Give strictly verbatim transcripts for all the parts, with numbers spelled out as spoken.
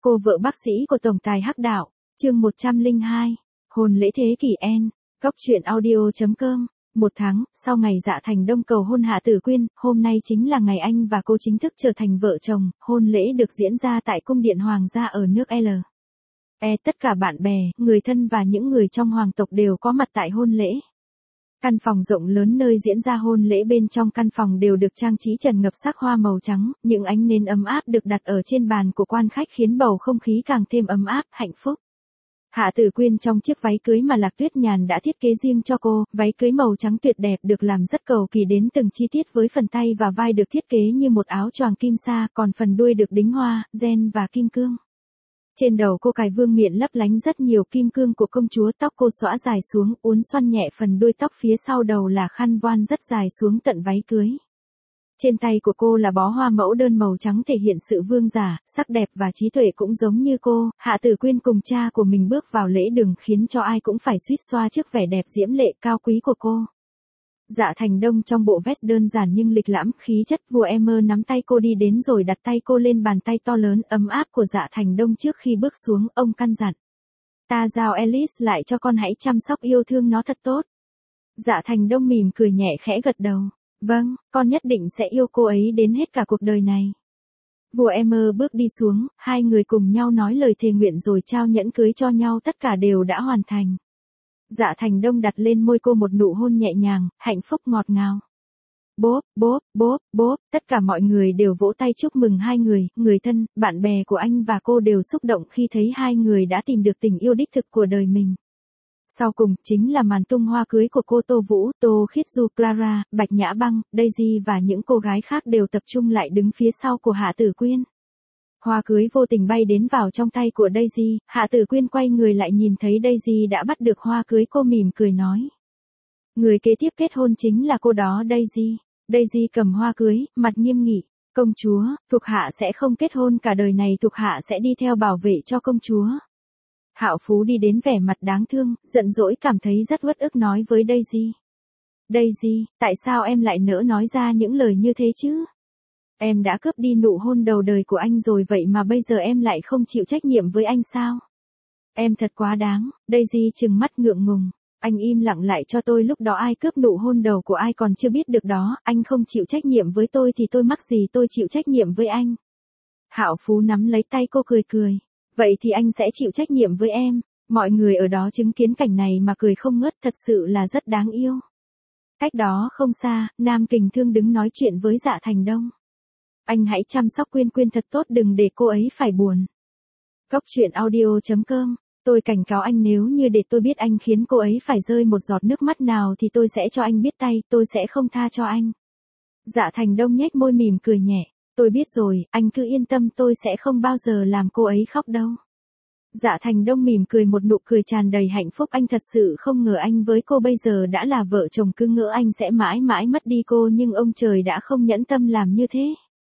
Cô vợ bác sĩ của tổng tài Hắc Đạo, chương một trăm lẻ hai, hôn lễ thế kỷ N, Cóc truyện audio chấm com. Một tháng, sau ngày Dạ Thành Đông cầu hôn Hạ Tử Quyên, hôm nay chính là ngày anh và cô chính thức trở thành vợ chồng, hôn lễ được diễn ra tại cung điện hoàng gia ở nước L. E tất cả bạn bè, người thân và những người trong hoàng tộc đều có mặt tại hôn lễ. Căn phòng rộng lớn nơi diễn ra hôn lễ, bên trong căn phòng đều được trang trí trần ngập sắc hoa màu trắng, những ánh nến ấm áp được đặt ở trên bàn của quan khách khiến bầu không khí càng thêm ấm áp, hạnh phúc. Hạ Tử Quyên trong chiếc váy cưới mà Lạc Tuyết Nhàn đã thiết kế riêng cho cô, váy cưới màu trắng tuyệt đẹp được làm rất cầu kỳ đến từng chi tiết, với phần tay và vai được thiết kế như một áo choàng kim sa, còn phần đuôi được đính hoa, gen và kim cương. Trên đầu cô cài vương miện lấp lánh rất nhiều kim cương của công chúa, tóc cô xõa dài xuống, uốn xoăn nhẹ phần đuôi tóc, phía sau đầu là khăn voan rất dài xuống tận váy cưới. Trên tay của cô là bó hoa mẫu đơn màu trắng thể hiện sự vương giả, sắc đẹp và trí tuệ cũng giống như cô. Hạ Tử Quyên cùng cha của mình bước vào lễ đường khiến cho ai cũng phải suýt xoa trước vẻ đẹp diễm lệ cao quý của cô. Dạ Thành Đông trong bộ vest đơn giản nhưng lịch lãm, khí chất. Vua Emmer nắm tay cô đi đến rồi đặt tay cô lên bàn tay to lớn ấm áp của Dạ Thành Đông. Trước khi bước xuống, ông căn dặn: "Ta giao Alice lại cho con, hãy chăm sóc yêu thương nó thật tốt." Dạ Thành Đông mỉm cười nhẹ khẽ gật đầu: "Vâng, con nhất định sẽ yêu cô ấy đến hết cả cuộc đời này." Vua Emmer bước đi xuống, hai người cùng nhau nói lời thề nguyện rồi trao nhẫn cưới cho nhau, tất cả đều đã hoàn thành. Dạ Thành Đông đặt lên môi cô một nụ hôn nhẹ nhàng, hạnh phúc ngọt ngào. Bốp, bốp, bốp, bốp, tất cả mọi người đều vỗ tay chúc mừng hai người, người thân, bạn bè của anh và cô đều xúc động khi thấy hai người đã tìm được tình yêu đích thực của đời mình. Sau cùng, chính là màn tung hoa cưới của cô Tô Vũ, Tô Khiết Du, Clara, Bạch Nhã Băng, Daisy và những cô gái khác đều tập trung lại đứng phía sau của Hạ Tử Quyên. Hoa cưới vô tình bay đến vào trong tay của Daisy, Hạ Tử Quyên quay người lại nhìn thấy Daisy đã bắt được hoa cưới, cô mỉm cười nói: "Người kế tiếp kết hôn chính là cô đó Daisy." Daisy cầm hoa cưới, mặt nghiêm nghị: "Công chúa, thuộc hạ sẽ không kết hôn cả đời này, thuộc hạ sẽ đi theo bảo vệ cho công chúa." Hạo Phú đi đến vẻ mặt đáng thương, giận dỗi, cảm thấy rất uất ức nói với Daisy: "Daisy, tại sao em lại nỡ nói ra những lời như thế chứ? Em đã cướp đi nụ hôn đầu đời của anh rồi, vậy mà bây giờ em lại không chịu trách nhiệm với anh sao? Em thật quá đáng." Daisy trừng mắt ngượng ngùng: "Anh im lặng lại cho tôi, lúc đó ai cướp nụ hôn đầu của ai còn chưa biết được đó, anh không chịu trách nhiệm với tôi thì tôi mắc gì tôi chịu trách nhiệm với anh." Hạo Phú nắm lấy tay cô cười cười: "Vậy thì anh sẽ chịu trách nhiệm với em." Mọi người ở đó chứng kiến cảnh này mà cười không ngớt, thật sự là rất đáng yêu. Cách đó không xa, Nam Kình Thương đứng nói chuyện với Dạ Thành Đông: "Anh hãy chăm sóc Quyên Quyên thật tốt, đừng để cô ấy phải buồn." Cóc truyện audio chấm com. Tôi cảnh cáo anh, nếu như để tôi biết anh khiến cô ấy phải rơi một giọt nước mắt nào thì tôi sẽ cho anh biết tay, tôi sẽ không tha cho anh. Dạ Thành Đông nhếch môi mỉm cười nhẹ: "Tôi biết rồi, anh cứ yên tâm, tôi sẽ không bao giờ làm cô ấy khóc đâu." Dạ Thành Đông mỉm cười một nụ cười tràn đầy hạnh phúc, anh thật sự không ngờ anh với cô bây giờ đã là vợ chồng, cứ ngỡ anh sẽ mãi mãi mất đi cô, nhưng ông trời đã không nhẫn tâm làm như thế.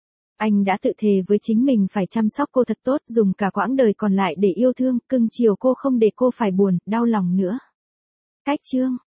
Anh đã tự thề với chính mình phải chăm sóc cô thật tốt, dùng cả quãng đời còn lại để yêu thương, cưng chiều cô, không để cô phải buồn, đau lòng nữa. Cách chương